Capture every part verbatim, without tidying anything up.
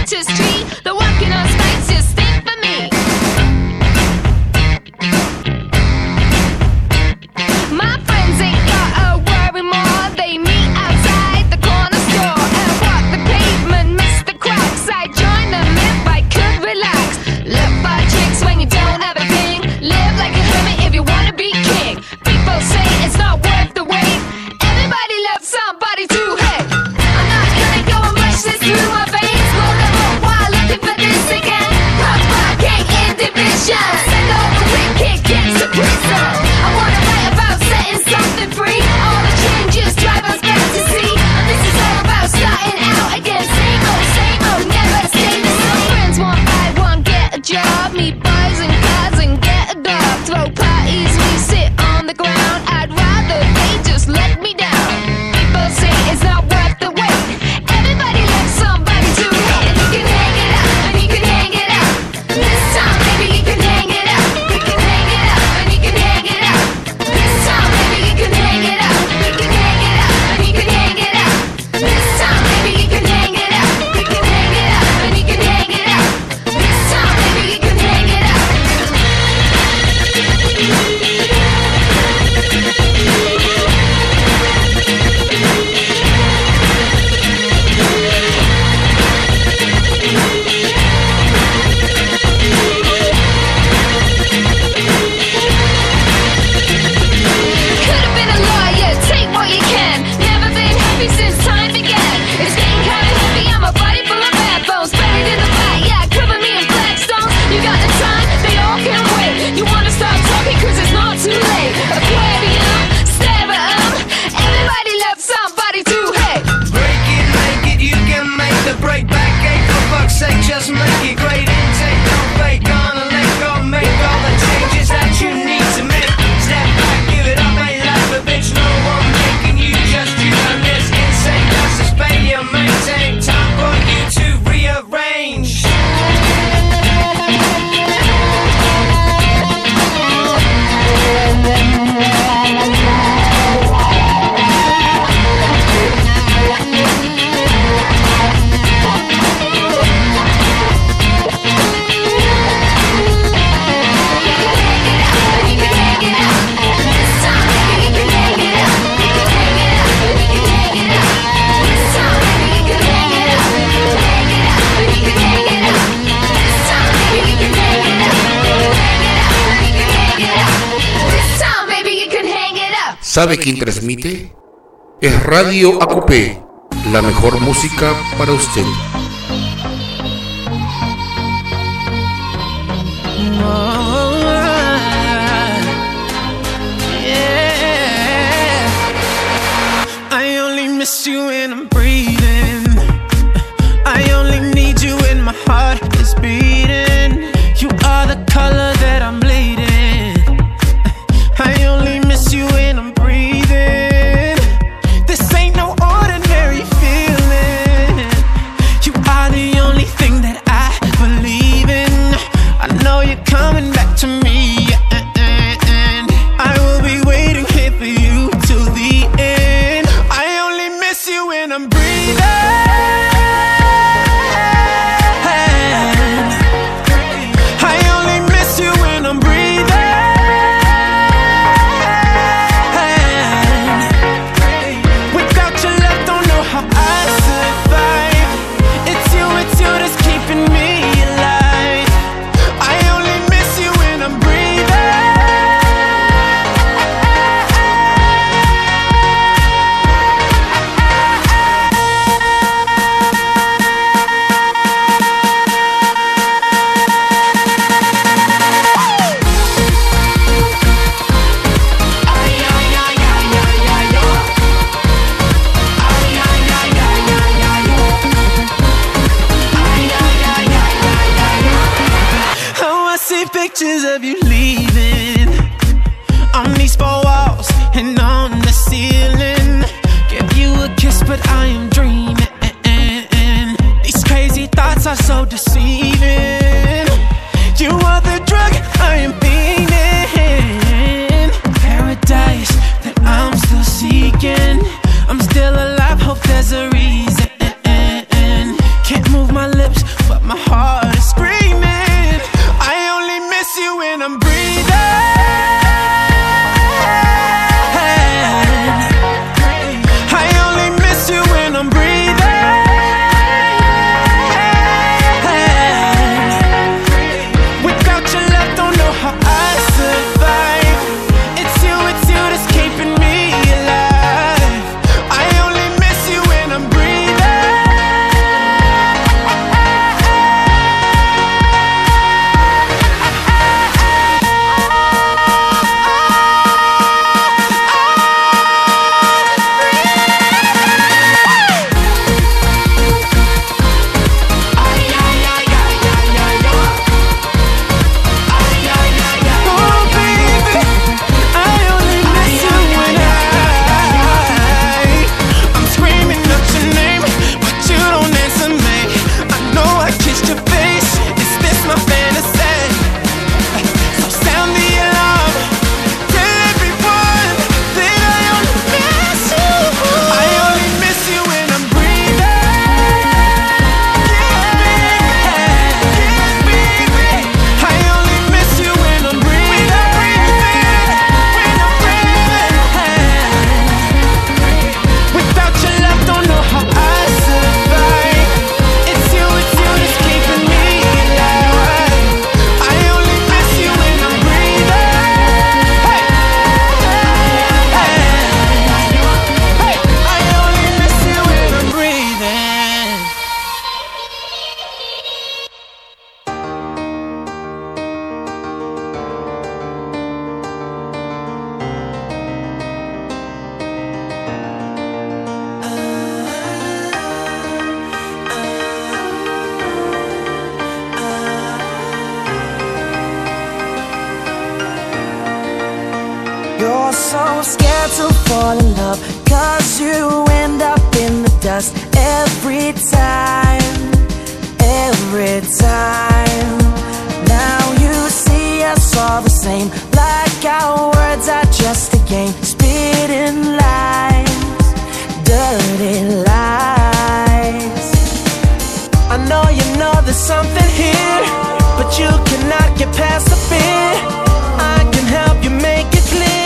citrus tree. They're walking on spikes, just think for me. My friends ain't got a worry more. They meet outside the corner store and walk the pavement, miss the cracks. I join them if I could relax. Look for tricks when you don't have a thing. Live like a hermit if you wanna be king. People say it's not worth the wait. Everybody loves somebody to hate. I'm not gonna go and rush this through my veins. Roll the whole while looking for this again. Pop, pop, cake in division. Send over quick kick, get to prison. I wanna write about setting something free. All the changes drive us back to see. And this is all about starting out again. Same old, same old, never stay the same. Friends want, I want, get a job. Meet boys and cars and get a dog. Throw parties, we sit on the ground. I'd rather they just let me down. People say it's not worth the wait. Everybody loves somebody to hate. And you can hang it up, and you can hang it up. This time, maybe you can hang it up. You can hang it up, and you can hang it up. This time, maybe you can hang it up. You can hang it up, and you can hang it up. This time, maybe you can hang it up. You can hang it up, and you can hang it up. This time, maybe you can hang it up. Could've been a lawyer, take what you can. Never been happy since time began. It's getting kinda heavy, I'm a body full of bad bones. Buried in the back, yeah, cover me in flagstones. You got the time, they all can wait. You wanna start talking cause it's not too late. Aquarium, stare at 'em. Everybody loves somebody to hate. Break it, make it, you can make the break back eight. For fuck's sake, just make it great. Intake, don't fake, gonna let go, make all the changes that you need to make. Step back, give it up, ain't life a bitch. No one making you just you and this insane. Just to spay you, maintain time for you to rearrange. ¿Sabe quién transmite? Es Radio A C O P, la mejor música para usted. I only miss you when I'm breathing. I only need you when my heart is beating. You are the color that I'm bleeding. I only miss you when I'm breathing. This ain't no ordinary feeling. You are the only thing that I believe in. I know you're coming back to me, and I will be waiting here for you till the end. I only miss you when I'm breathing. I only miss you when I'm breathing. Without your love, don't know how I survive. It's you, it's you that's keeping me alive. I only miss you when I'm breathing. Oh, I see pictures of you leaving on these four walls and on the ceiling. Give you a kiss, but I am dreaming. These crazy thoughts are so deceiving. You are the drug I am feeding. Paradise that I'm still seeking. I'm still alive, hope there's a reason. Can't move my lips, but my heart is screaming. I only miss you when I'm breathing. I only miss you when I'm breathing. Without your love, don't know how I survive. It's you, it's you that's keeping me alive. I only miss you when I'm breathing. Oh baby, I only miss you when I I'm screaming out your name, but you don't answer me. I know I kissed your face. Is this my fantasy? So sound the alarm. Tell everyone that I only miss you. I only miss you when I'm breathing. Yeah, baby. I only miss you when I'm breathing. When I'm breathing. Without your love, don't know how I survive. It's you, it's you that's keeping me alive. I only miss you when I'm breathing. Hey, hey, hey. I only miss you when I'm breathing. You're so scared to fall in love, 'cause you end up in the dust every time, every time. Now you see us all the same, like our words are just a game, spitting lies, dirty lies. I know you know there's something here, but you cannot get past the fear. I can help you make it clear.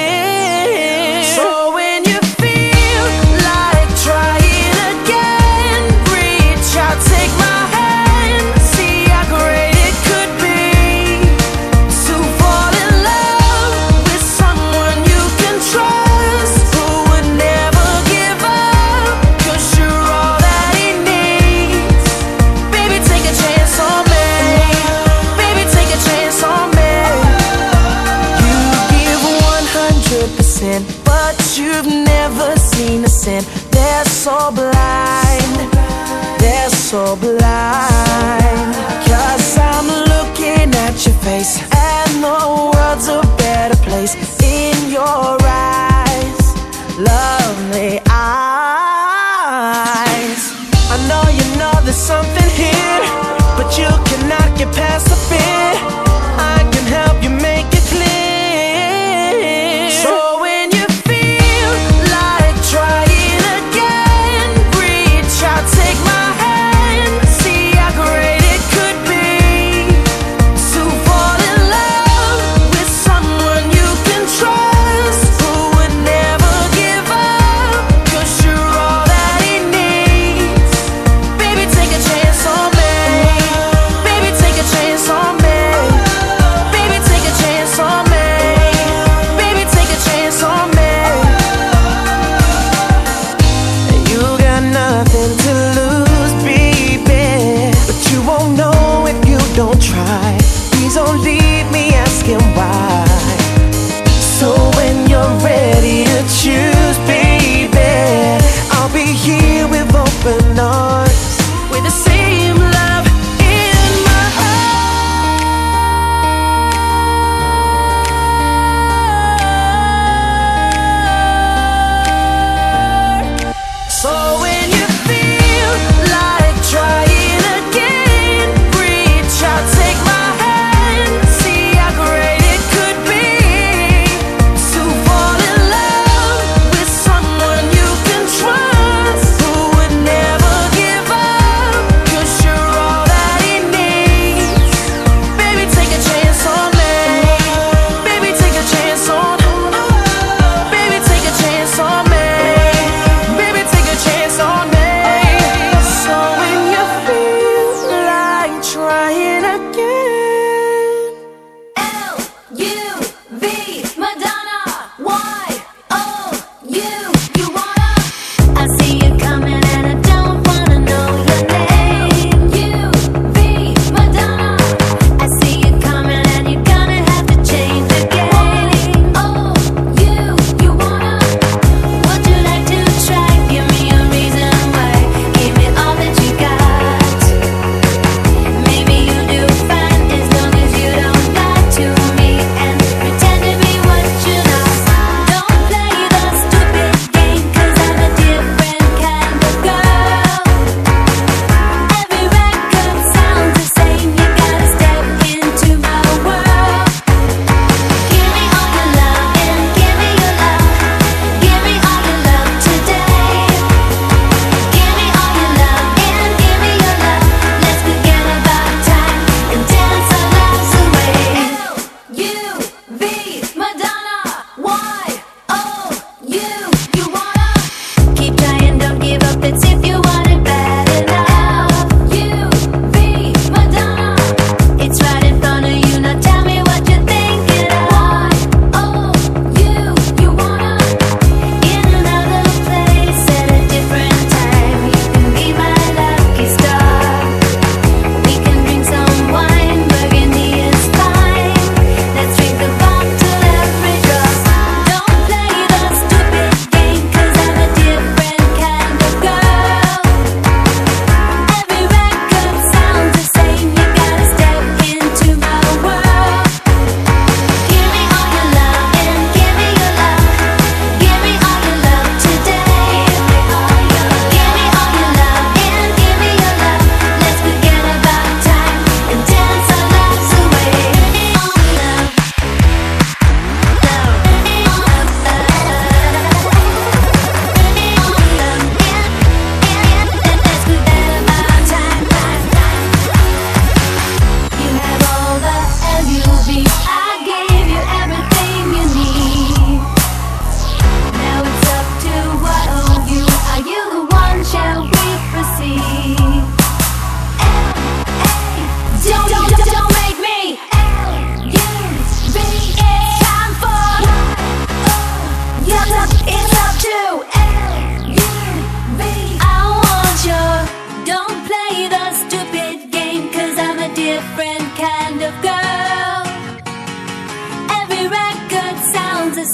So when you feel like trying again, reach out, take my hand, see how great it could be to fall in love with someone you can trust, who would never give up, 'cause you're all that he needs. Baby, take a chance on me. Baby, take a chance on me. You give one hundred percent, but you've never seen a sin. They're so blind, they're so blind. 'Cause I'm looking at your face, and the world's a better place in your eyes, lovely eyes. I know you know there's something here, but you cannot get past the fear. I can help you make it clear. So when you feel like trying again, reach out, take my hand, see how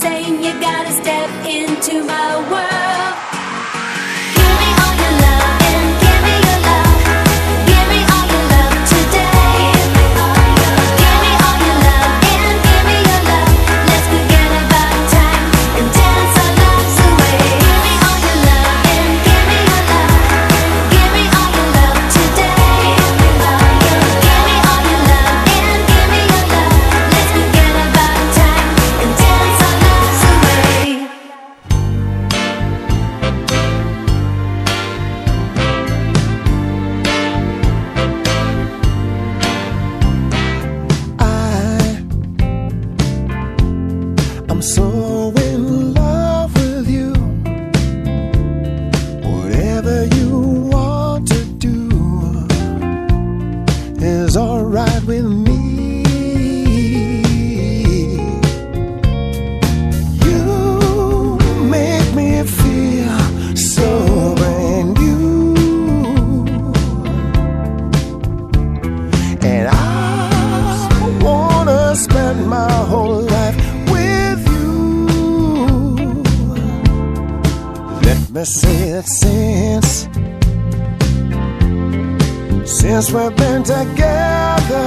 saying you gotta step into my world. Give me all your love and give me your love. Give me all your love today. Give me all your love and give me your love. Let's forget about time and dance our lives away. Give me all your love and give me your love. Give me all your love today. Give me all your love and give me your love. Let's forget about time and dance our lives away. I'm so in love with you. Whatever you want to do is alright with me. You make me feel so brand new, and I wanna spend my whole life with you. Let me say it since Since we've been together,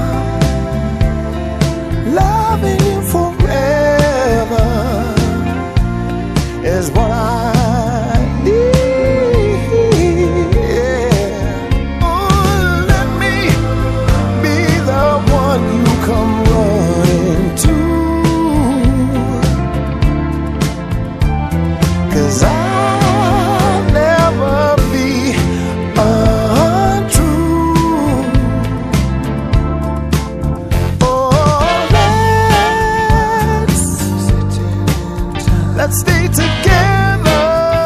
loving you forever is what I need. Oh, let me be the one you come running to, 'cause I'll never be untrue. Oh, let's let's stay together,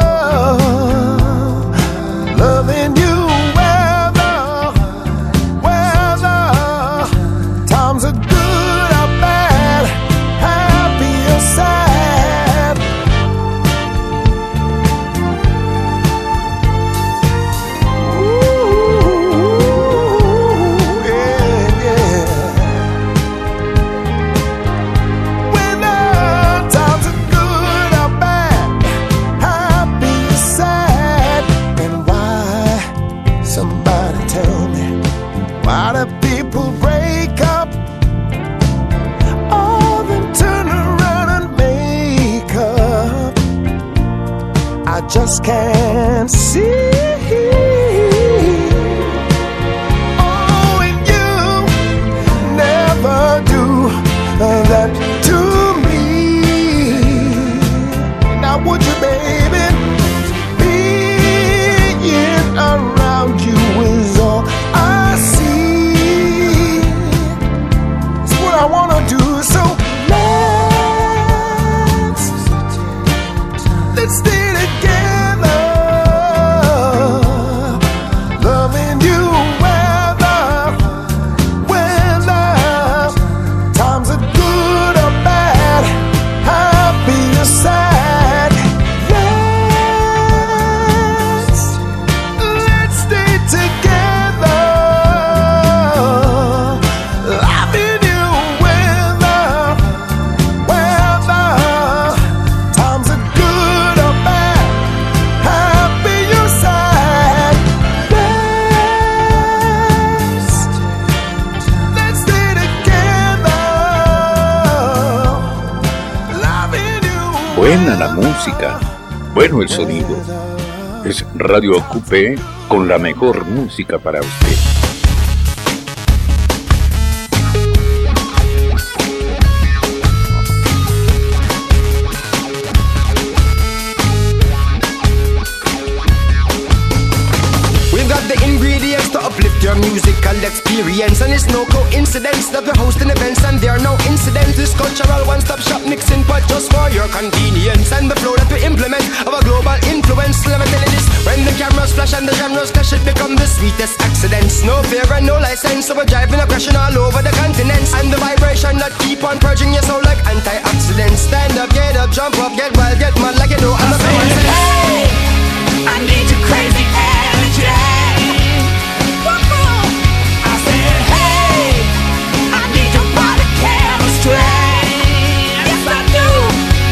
loving you whether whether times are good or bad, happy or sad. Ooh, yeah, yeah. Whether times are good or bad, happy or sad. And why, somebody tell me, why do people break up? All then turn around and make up. I just can't see. Oh, and you never do that to me. Now would you, baby? Being around you is all I see. It's what I wanna do. So let's let's stay together, loving you whether whether times are good or bad, happy or sad. Let's let's stay together, loving you whether whether times are good or bad, happy or sad. Let's let's stay together, loving you. Buena la música, bueno el sonido. Es Radio A Q P con la mejor música para usted. We've got the ingredients to uplift your musical experience, and it's no coincidence that we're hosting events and there are no incidents. This cultural one-stop shop mixing pot just for your convenience, and the flow that we implement of a global influence. Let me tell you this, when the cameras flash and the genres clash, it become the sweetest accidents. No fear and no license, so we're driving aggression all over the continents, and the vibration that keep on purging your soul like antioxidants. Stand up, get up, jump up, get wild, get mad like you know I'm a fan. Hey, I need your crazy energy. I said, hey, I need your body chemistry. Yes, I do.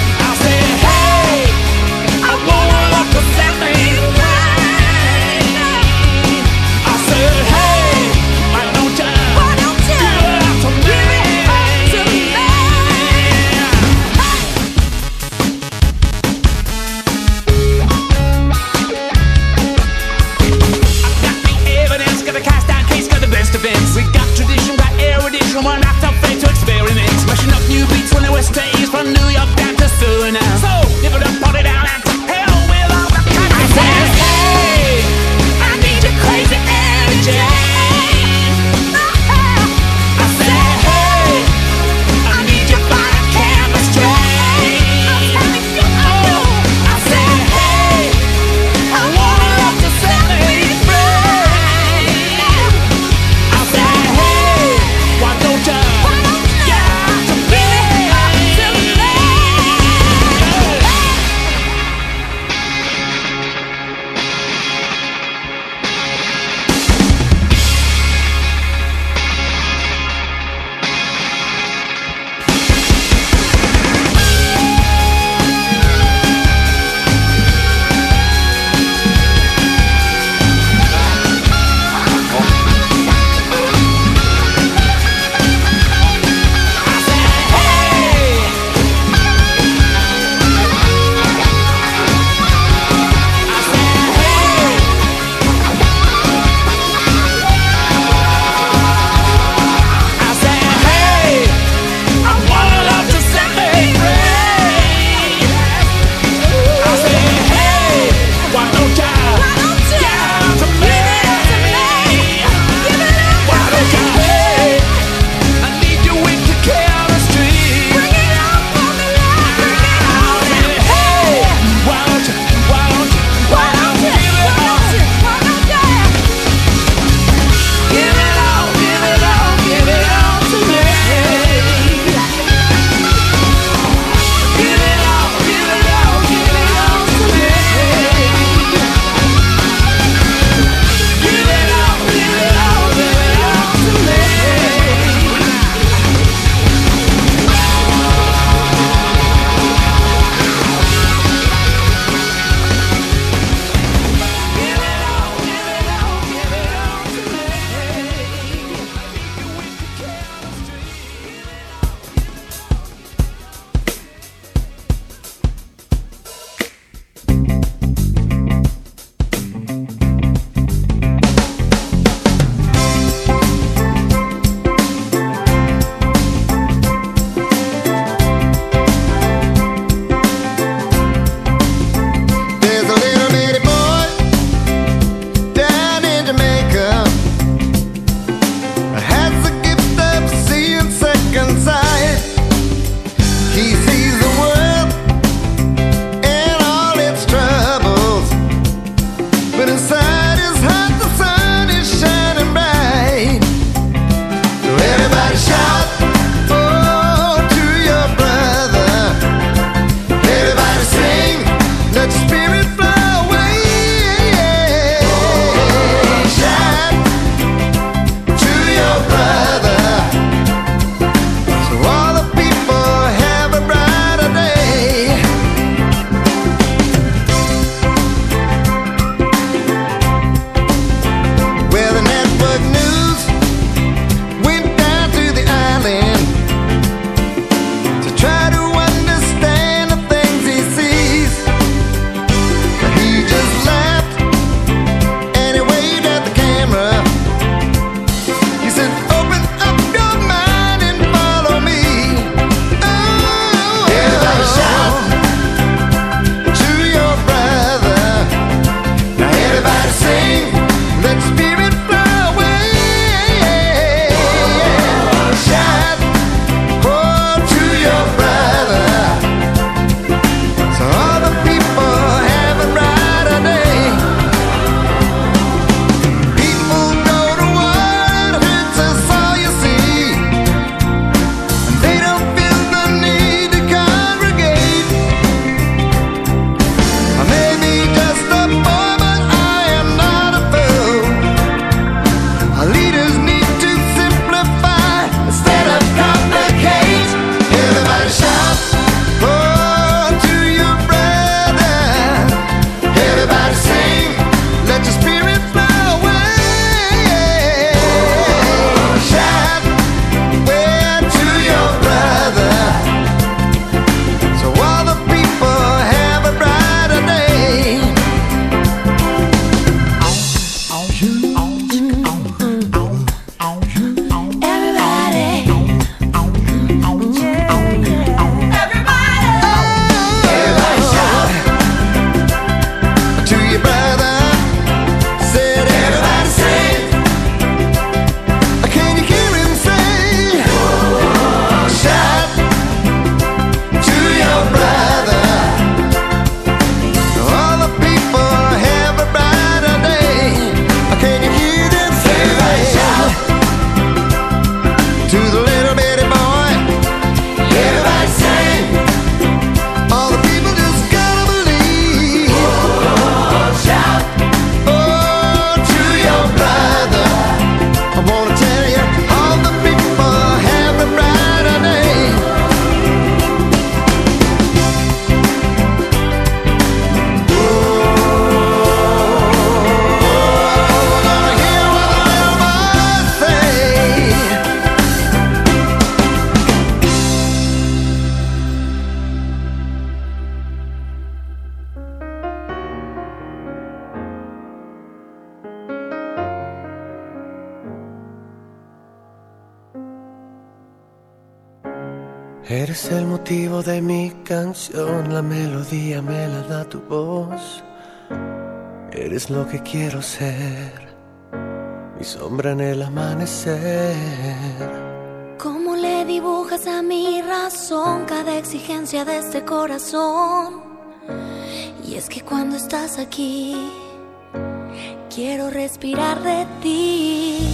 Eres el motivo de mi canción, la melodía me la da tu voz. Eres lo que quiero ser, mi sombra en el amanecer. ¿Cómo le dibujas a mi razón cada exigencia de este corazón? Y es que cuando estás aquí, quiero respirar de ti.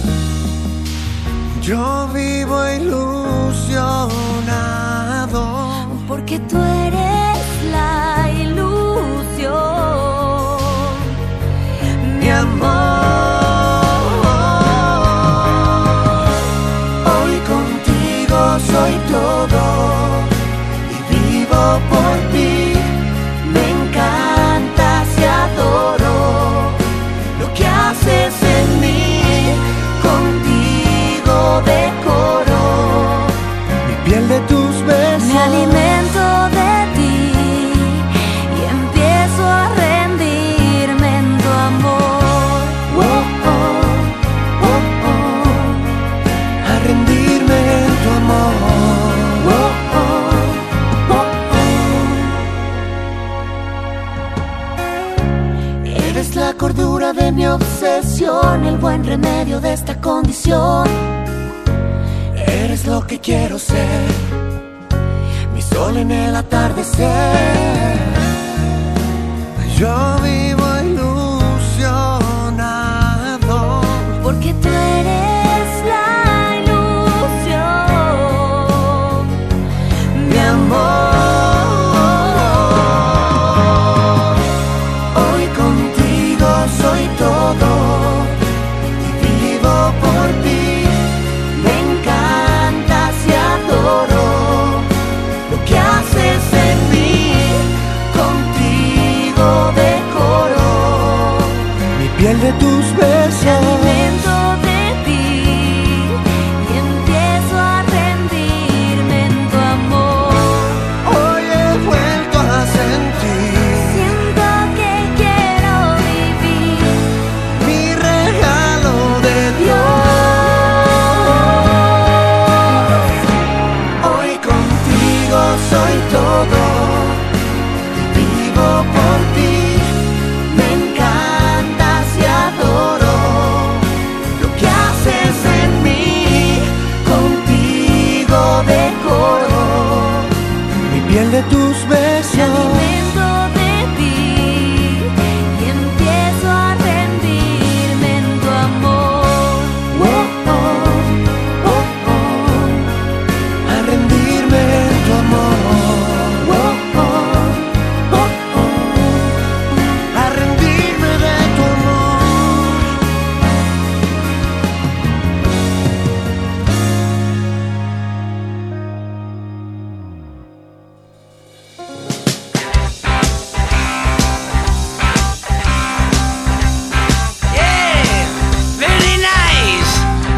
Yo vivo ilusionado porque tú eres la ilusión, mi amor. Hoy contigo soy todo y vivo por ti. Me encantas y adoro lo que haces en mí. Contigo decoro mi piel de tus besos. Me alimento de ti y empiezo a rendirme en tu amor. Oh, oh, oh, oh. A rendirme en tu amor. Oh, oh, oh, oh. Eres la cordura de mi obsesión, el buen remedio de esta condición. Eres lo que quiero ser, mi sol en el atardecer. Yo vivo ilusionado porque tú eres la ilusión, mi amor. Hoy contigo soy todo y vivo por ti. Me encantas y adoro lo que haces en mí. Contigo decoro mi piel de tus besos. Me alimento de ti y empiezo a rendirme en tu amor. Hoy he vuelto a sentir Siento que quiero vivir mi regalo de Dios. Hoy contigo soy todo y vivo por ti. Me encantas y adoro lo que haces en mí. Contigo decoro mi piel de tus besos. Me alimento de ti y empiezo a rendirme en tu amor. Oh, oh, oh, oh. A rendirme en tu amor. Oh, oh, oh, oh. A rendirme de tu amor. Yeah, very nice.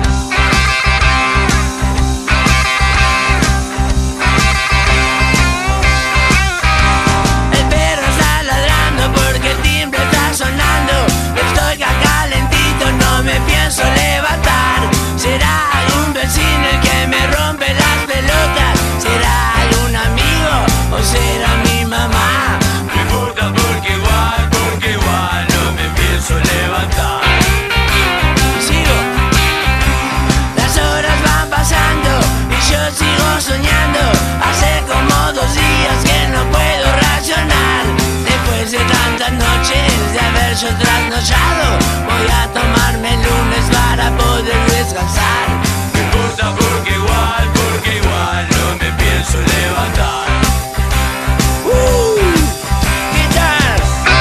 El perro está ladrando porque el timbre está sonando. Estoy acá calentito, no me pienso levantar. ¿Será algún vecino el que me rompe las pelotas? ¿Será algún amigo o será mi mamá? No importa porque igual, porque igual no me pienso levantar. Sigo. Las horas van pasando y yo sigo soñando. Hace como dos días que no puedo racionar. Después de tantas noches de haber yo trasnochado, voy a tomarme el lunes para poder descansar. No importa porque igual, porque igual no me pienso levantar. Uh, guitar.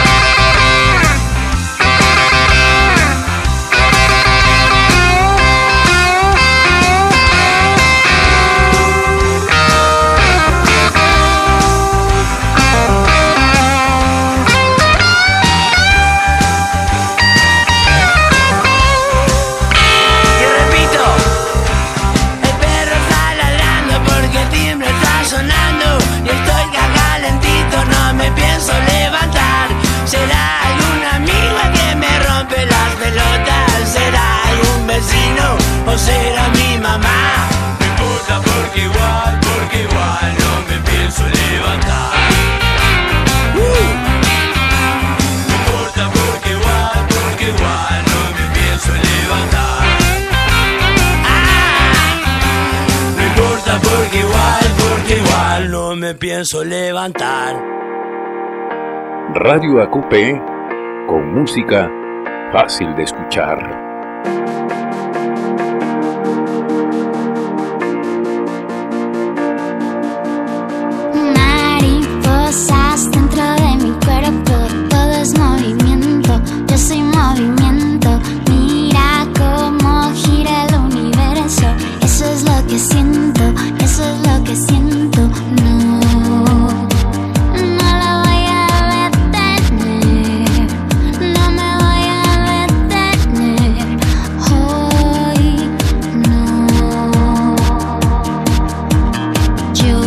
Y repito, el perro está ladrando porque el timbre está sonando. Y estoy acá calentito, no me pienso levantar. ¿Será algún amigo el que me rompe las pelotas? ¿Será algún vecino o será mi mamá? No importa porque igual, porque igual me pienso levantar. Radio A Q P, con música fácil de escuchar. Mariposas dentro de mi cuerpo, todo es movimiento, yo soy movimiento. Mira cómo gira el universo, eso es lo que siento, eso es lo que siento. No, no lo voy a detener, no me voy a detener hoy, no. Yo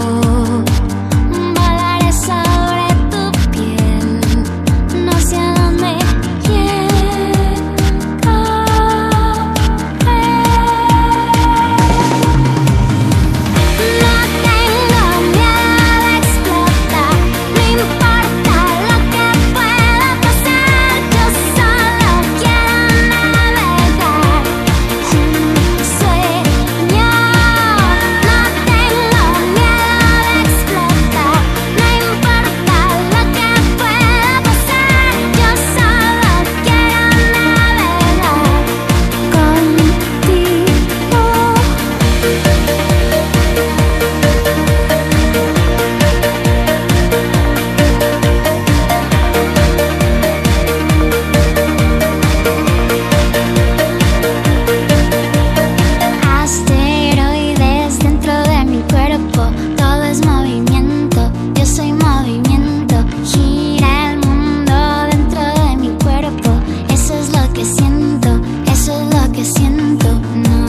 volaré sobre tu piel, no sé a dónde llegar. No tengo miedo de explotar, no importa lo que pueda pasar, yo solo quiero navegar un sueño. No tengo miedo de explotar, no importa lo que pueda pasar, yo solo quiero navegar contigo. Asteroides dentro de mi cuerpo, todo es movimiento, yo soy movimiento. Gira el mundo dentro de mi cuerpo, eso es lo que siento, eso es lo que siento. No,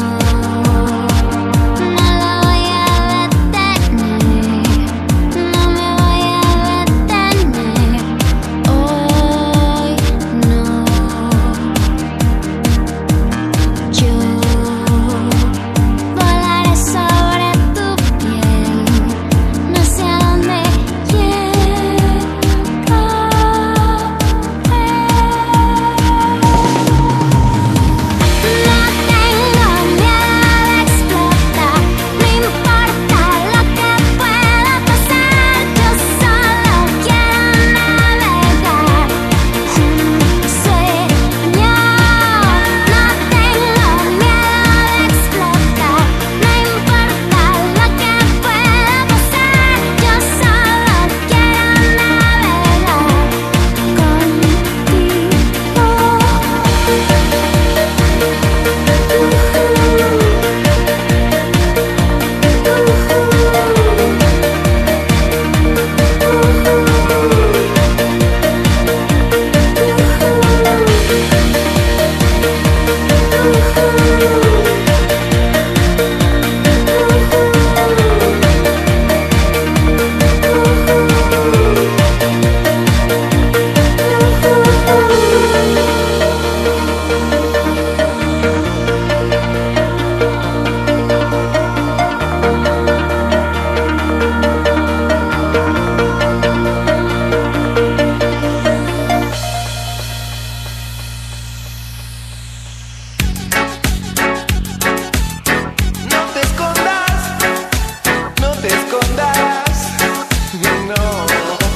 no lo voy a detener, no me voy a detener hoy, no. Yo volaré sobre tu piel, no sé a dónde llegar. No tengo miedo de explotar, no importa lo que pueda pasar, yo solo quiero navegar un sueño. No tengo miedo de explotar, no importa lo que pueda pasar, yo solo quiero navegar No te escondas, no te escondas, no.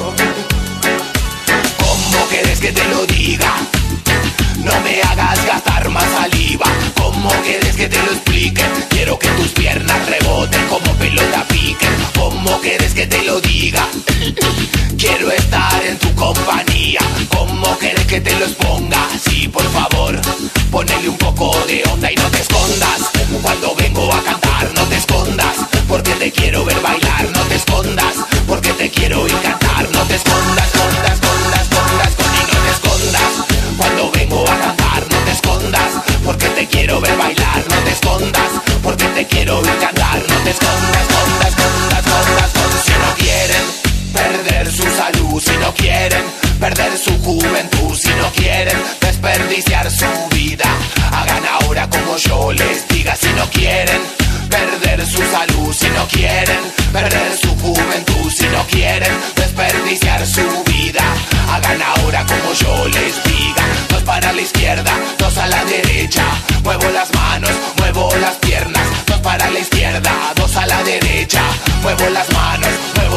¿Cómo quieres que te lo diga? No me hagas gastar más saliva. ¿Cómo quieres que te lo explique? Quiero que tus piernas reboten como pelota piquen. ¿Cómo quieres que te lo diga? Quiero estar en tu compañía. ¿Cómo quieres que te lo exponga? Sí, por favor, ponele un poco de onda y no te escondas. Cuando vengo a cantar, no te escondas, porque te quiero ver bailar. No te escondas, porque te quiero ir cantar. No te escondas, escondas, escondas, escondas, y no te escondas. Cuando vengo a cantar, no te escondas, porque te quiero ver bailar. No te escondas, porque te quiero ir cantar. No te escondas, escondas, escondas, escondas, escondas. Si no quieren perder su salud, si no quieren perder su juventud, si no quieren desperdiciar su vida, hagan ahora como yo les diga. Si no quieren perder su salud, si no quieren perder su juventud, si no quieren desperdiciar su vida, hagan ahora como yo les diga. Dos para la izquierda, dos a la derecha, muevo las manos, muevo las piernas. Dos para la izquierda, dos a la derecha, muevo las manos, muevo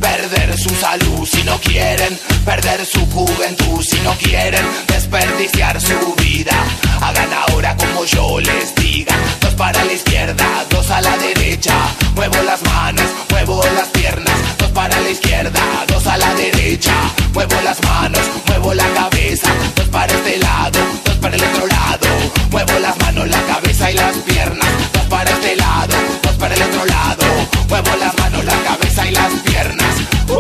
perder su salud si no quieren perder su juventud, si no quieren desperdiciar su vida. Hagan ahora como yo les diga. Dos para la izquierda, dos a la derecha. Muevo las manos, muevo las piernas. Dos para la izquierda, dos a la derecha. Muevo las manos, muevo la cabeza. Dos para este lado, dos para el otro lado. Muevo las manos, la cabeza y las piernas. Dos para este lado, dos para el otro lado. Muevo las manos, la cabeza y las piernas. Uh.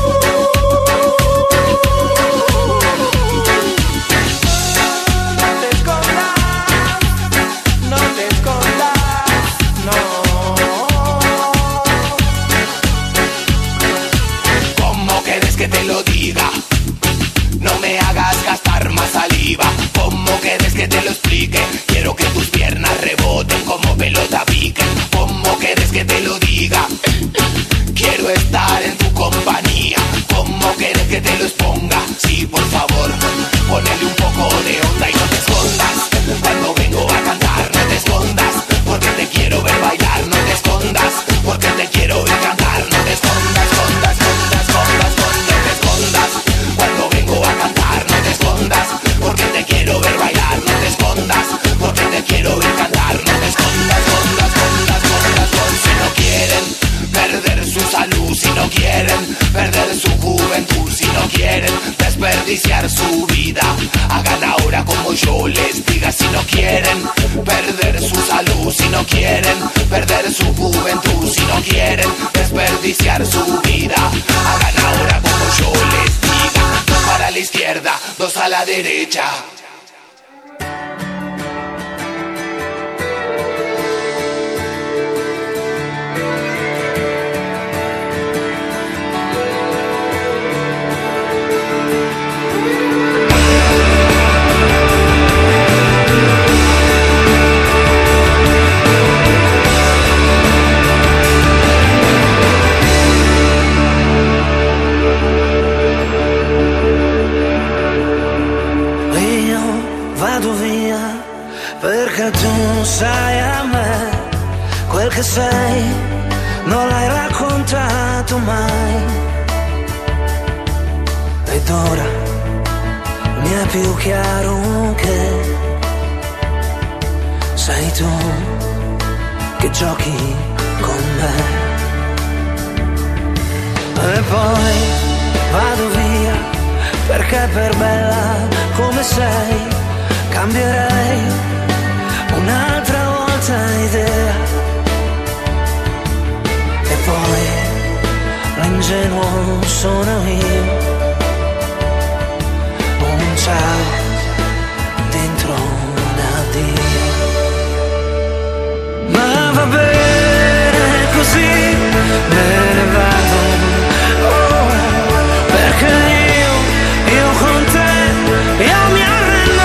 No me hagas gastar más saliva. ¿Cómo quieres que te lo explique? Quiero que tus piernas reboten como pelota piquen. ¿Cómo quieres que te lo diga? Quiero estar en tu compañía. ¿Cómo quieres que te lo exponga? Sí, por favor, ponele un poco de onda y no te escondas. Cuando vengo a cantar, no te escondas. Porque te quiero ver bailar, no te escondas. Porque te quiero ver cantar, no te escondas, escondas, escondas, escondas, escondas, no te escondas. Cuando vengo a cantar, no te escondas. Porque te quiero ver bailar, no te escondas. Porque te quiero ver cantar, no te escondas, escondas, escondas, escondas, escondas. Si no quieren perder su salud, si no quieren perder su juventud, si no quieren desperdiciar su vida, hagan ahora como yo les diga. Si no quieren perder su salud, si no quieren perder su juventud, si no quieren desperdiciar su vida, hagan ahora como yo les diga. Dos para la izquierda, dos a la derecha. Perché tu sai a me quel che sei, non l'hai raccontato mai. Ed ora mi è più chiaro che sei tu che giochi con me. E poi vado via perché per bella come sei cambierei un'altra volta idea. E poi l'ingenuo sono io, un ciao dentro un addio. Ma va bene così, me ne vado, oh, perché io, io con te, io mi arrendo.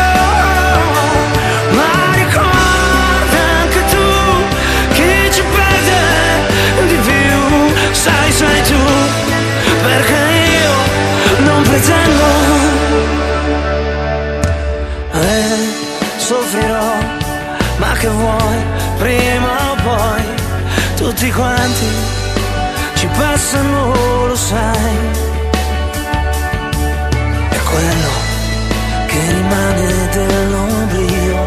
Sai, sai tu, perché io non pretendo. E soffrirò, ma che vuoi, prima o poi, tutti quanti ci passano, lo sai. E quello che rimane dell'oblio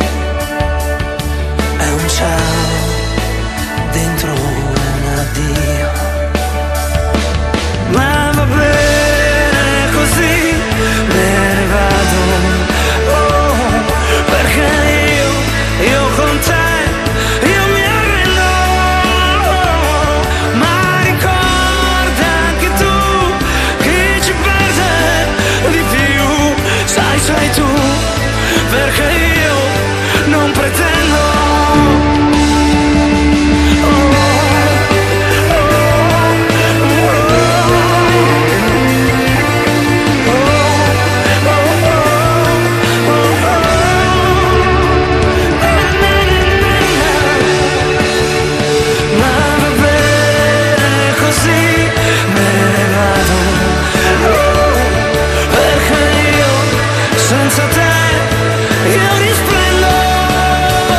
è un ciao dentro un addio. Ma va bene così, me ne vado, oh, perché io, io con te, io mi arrendo. Ma ricorda anche tu che ci perde di più. Sai, sai tu, perché io non pretendo. Senza te io risplendo.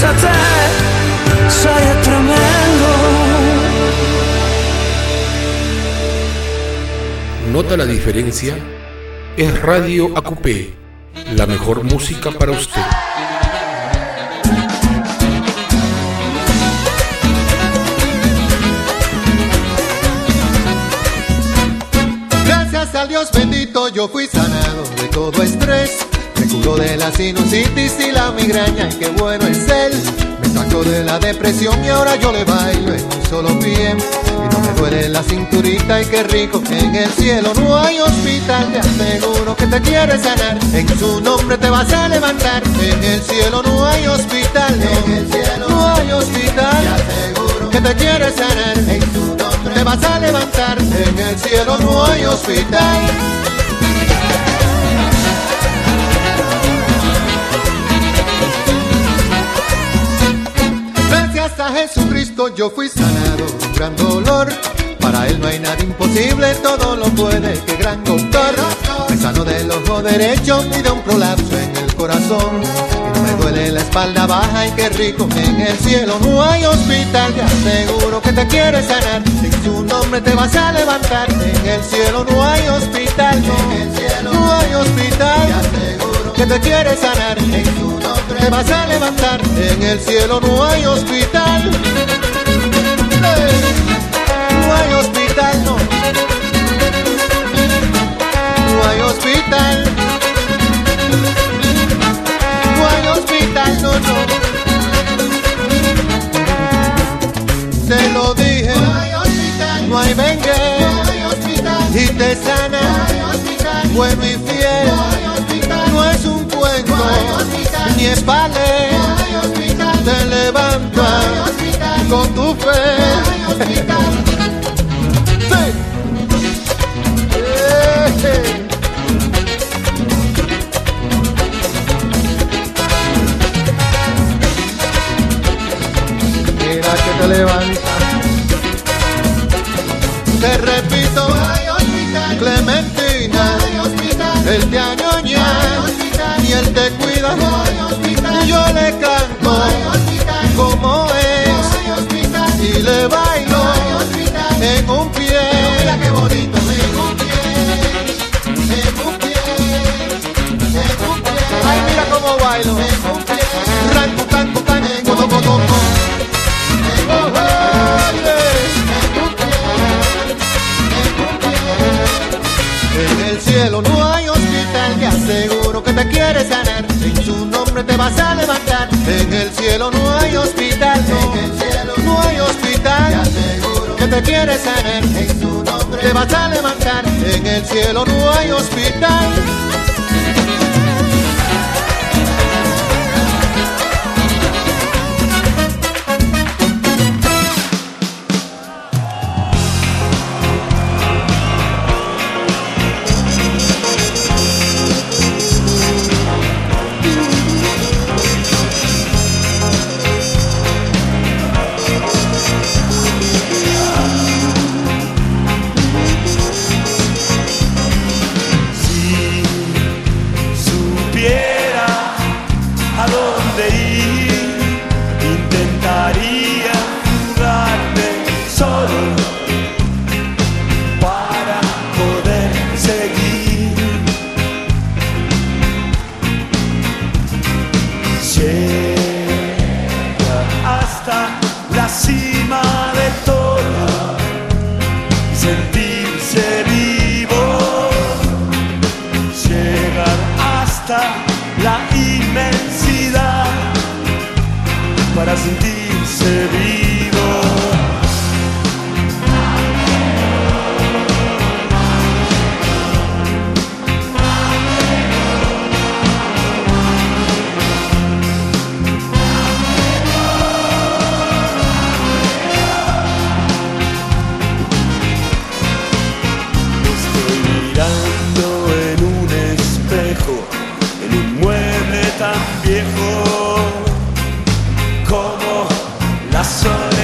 a te, sei tremendo. ¿Nota la diferencia? Es Radio A Q P, la mejor música para usted. Gracias al Dios bendito yo fui sanado de todo estrés. Me curó de la sinusitis y la migraña, y qué bueno es él. Me sacó de la depresión y ahora yo le bailo en un solo pie. Y no me duele la cinturita, y qué rico, en el cielo no hay hospital. Te aseguro que te quiere sanar, en su nombre te vas a levantar. En el cielo no hay hospital, en el cielo no hay hospital. Te aseguro que te quiere sanar, en su nombre te vas a levantar. En el cielo no hay hospital. Gracias a Jesucristo yo fui sanado, un gran dolor. Para él no hay nada imposible, todo lo puede, qué gran doctor. Me sanó del ojo derecho y de un prolapso en el corazón. Y no me duele la espalda baja, y qué rico, en el cielo no hay hospital. Te aseguro que te quiere sanar, en su nombre te vas a levantar. En el cielo no hay hospital, en el cielo no hay hospital. Te aseguro que te quiere sanar, en su nombre te vas a levantar. En el cielo no hay hospital. No hay hospital, no. No hay hospital. No hay hospital, no, no. Te lo dije. No hay hospital. No hay dengue. No hay hospital. Y te sana. No hay hospital. Bueno y fiel. No hay hospital. No es un cuento. No hay hospital. Ni es ballet. No hay hospital. Te levanta. No hay hospital. Con tu fe. No hay hospital. Mira que te levanta. Te repito, hay hospital. Clementina, hay hospital. Él te añoña, y él te cuida. Hay hospital. Yo le canto, hay hospital. Como es, hay hospital. Y le bailo, hay hospital. En un pie. Mira qué bonito, en un pie, en un pie, en un pie. Ay, mira cómo bailo, en un pie. Ranco, canco, canco, codo, codo, codo. En el cielo no hay hospital, te aseguro que te quiere sanar. En su nombre te vas a levantar. En el cielo no hay hospital, no. En el cielo no hay hospital, te aseguro que te quiere sanar. En su nombre te vas a levantar. En el cielo no hay hospital. Viejo como la soledad.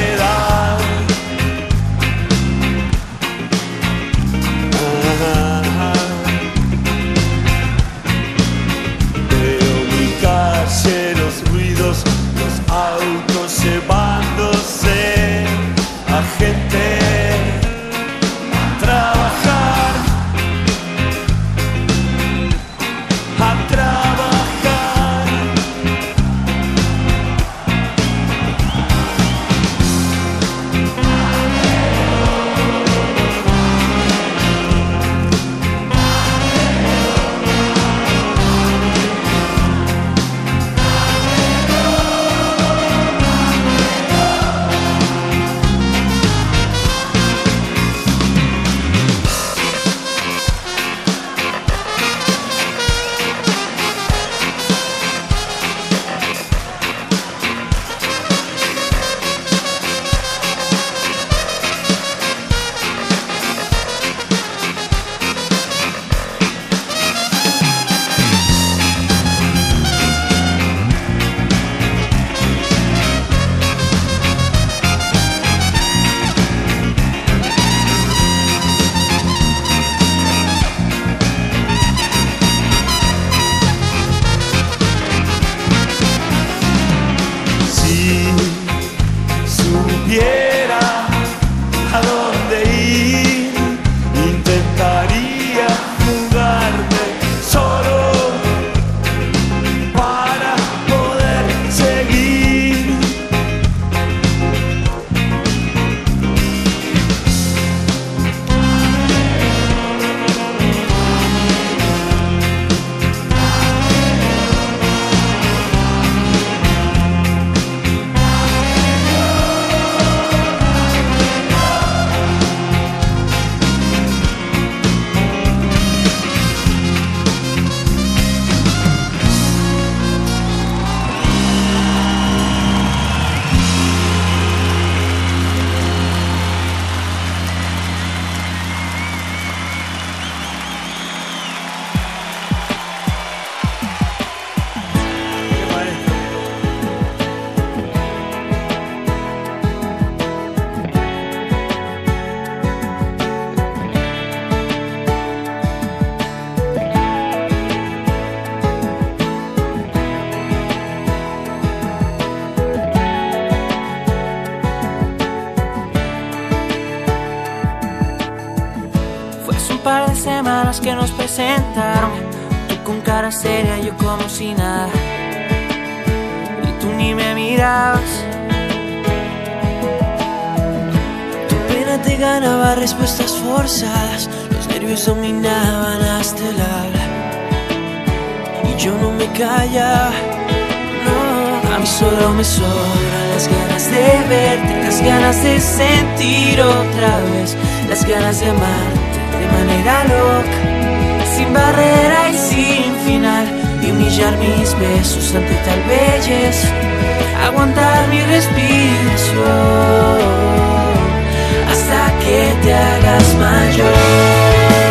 Fue hace un par de semanas que nos presentaron, tú con cara seria, yo como si nada, y tú ni me mirabas. Tu pena te ganaba respuestas forzadas, los nervios dominaban hasta el habla, y yo no me callaba. No, a mí solo me sobran las ganas de verte, las ganas de sentir otra vez, las ganas de amarte de manera loca, sin barrera y sin final, y humillar mis besos ante tal belleza, aguantar mi respiración hasta que te hagas mayor.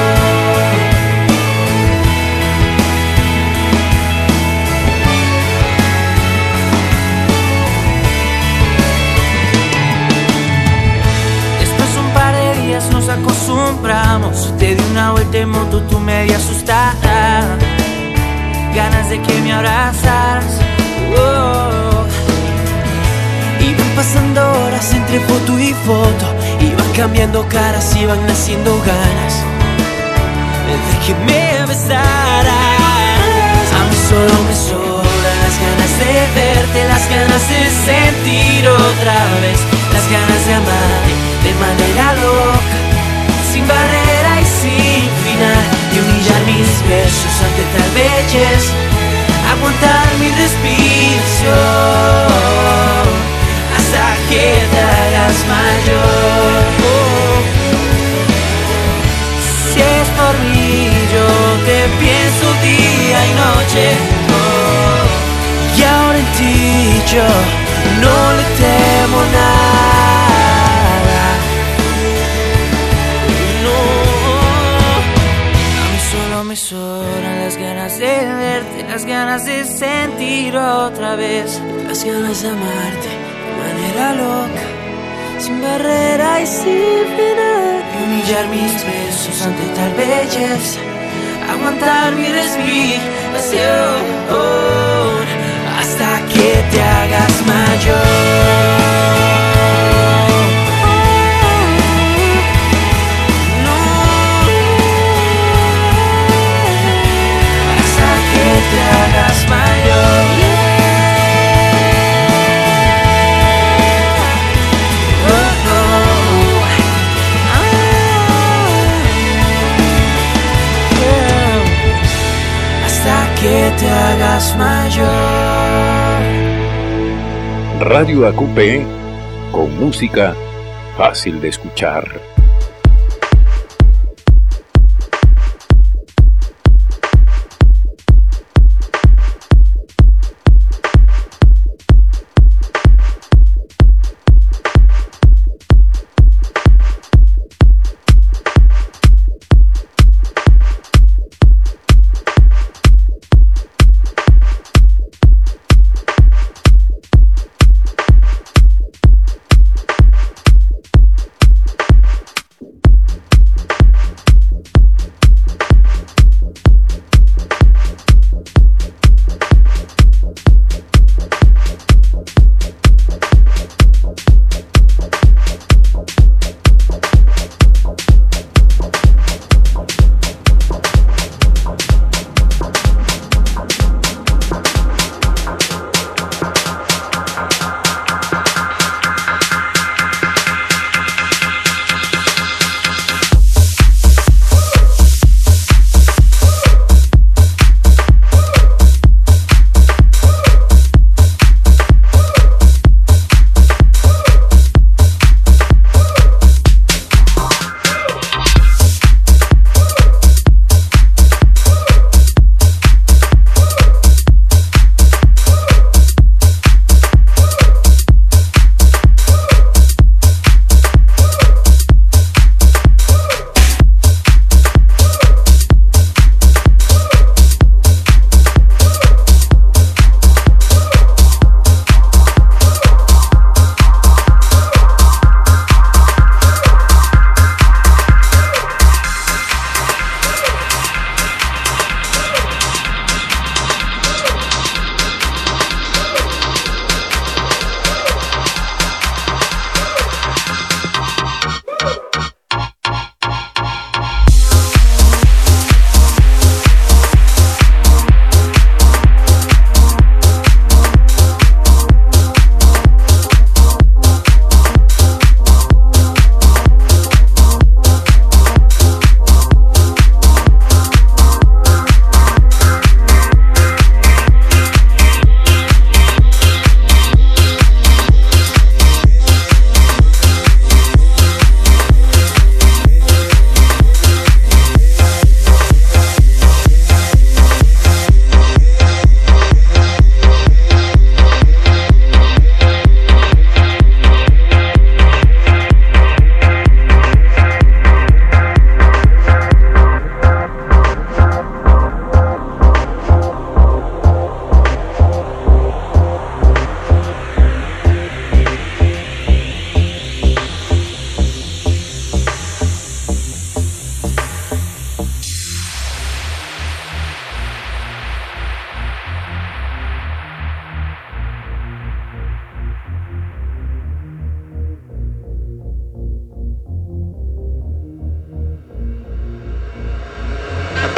Nos acostumbramos, te di una vuelta en moto, tú media asustada, ganas de que me abrazaras. Oh. Iban pasando horas entre foto y foto, iban cambiando caras, iban naciendo ganas de que me besaras. A mí solo me sobran las ganas de verte, las ganas de sentir otra vez, las ganas de amarte de manera loca, sin barrera y sin final, y humillar mis besos ante tal belleza, aguantar mi respiración hasta que te hagas mayor. Oh. Si es por mí, yo te pienso día y noche. Oh. Y ahora en ti yo no le temo nada. Me sobran las ganas de verte, las ganas de sentir otra vez, las ganas de amarte de manera loca, sin barrera y sin final, y humillar mis besos ante tal belleza, aguantar mi respiración hasta que te hagas mayor. Te hagas mayor. Oh, oh. Ah, yeah. Hasta que te hagas mayor. Radio A Q P, con música fácil de escuchar.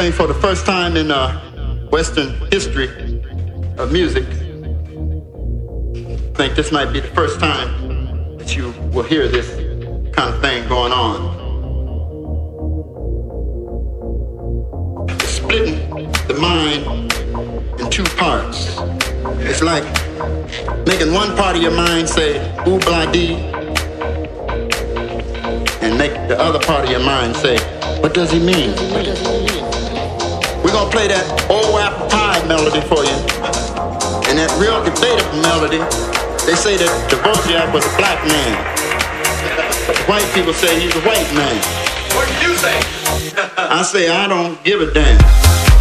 think for the first time in uh, Western history of music, I think this might be the first time that you will hear this kind of thing going on. Splitting the mind in two parts. It's like making one part of your mind say ooh blah dee, and make the other part of your mind say, what does he mean? We're gonna play that old apple pie melody for you. And that real debatable melody, they say that Dvorak was a black man. But the white people say he's a white man. What do you say? I say I don't give a damn.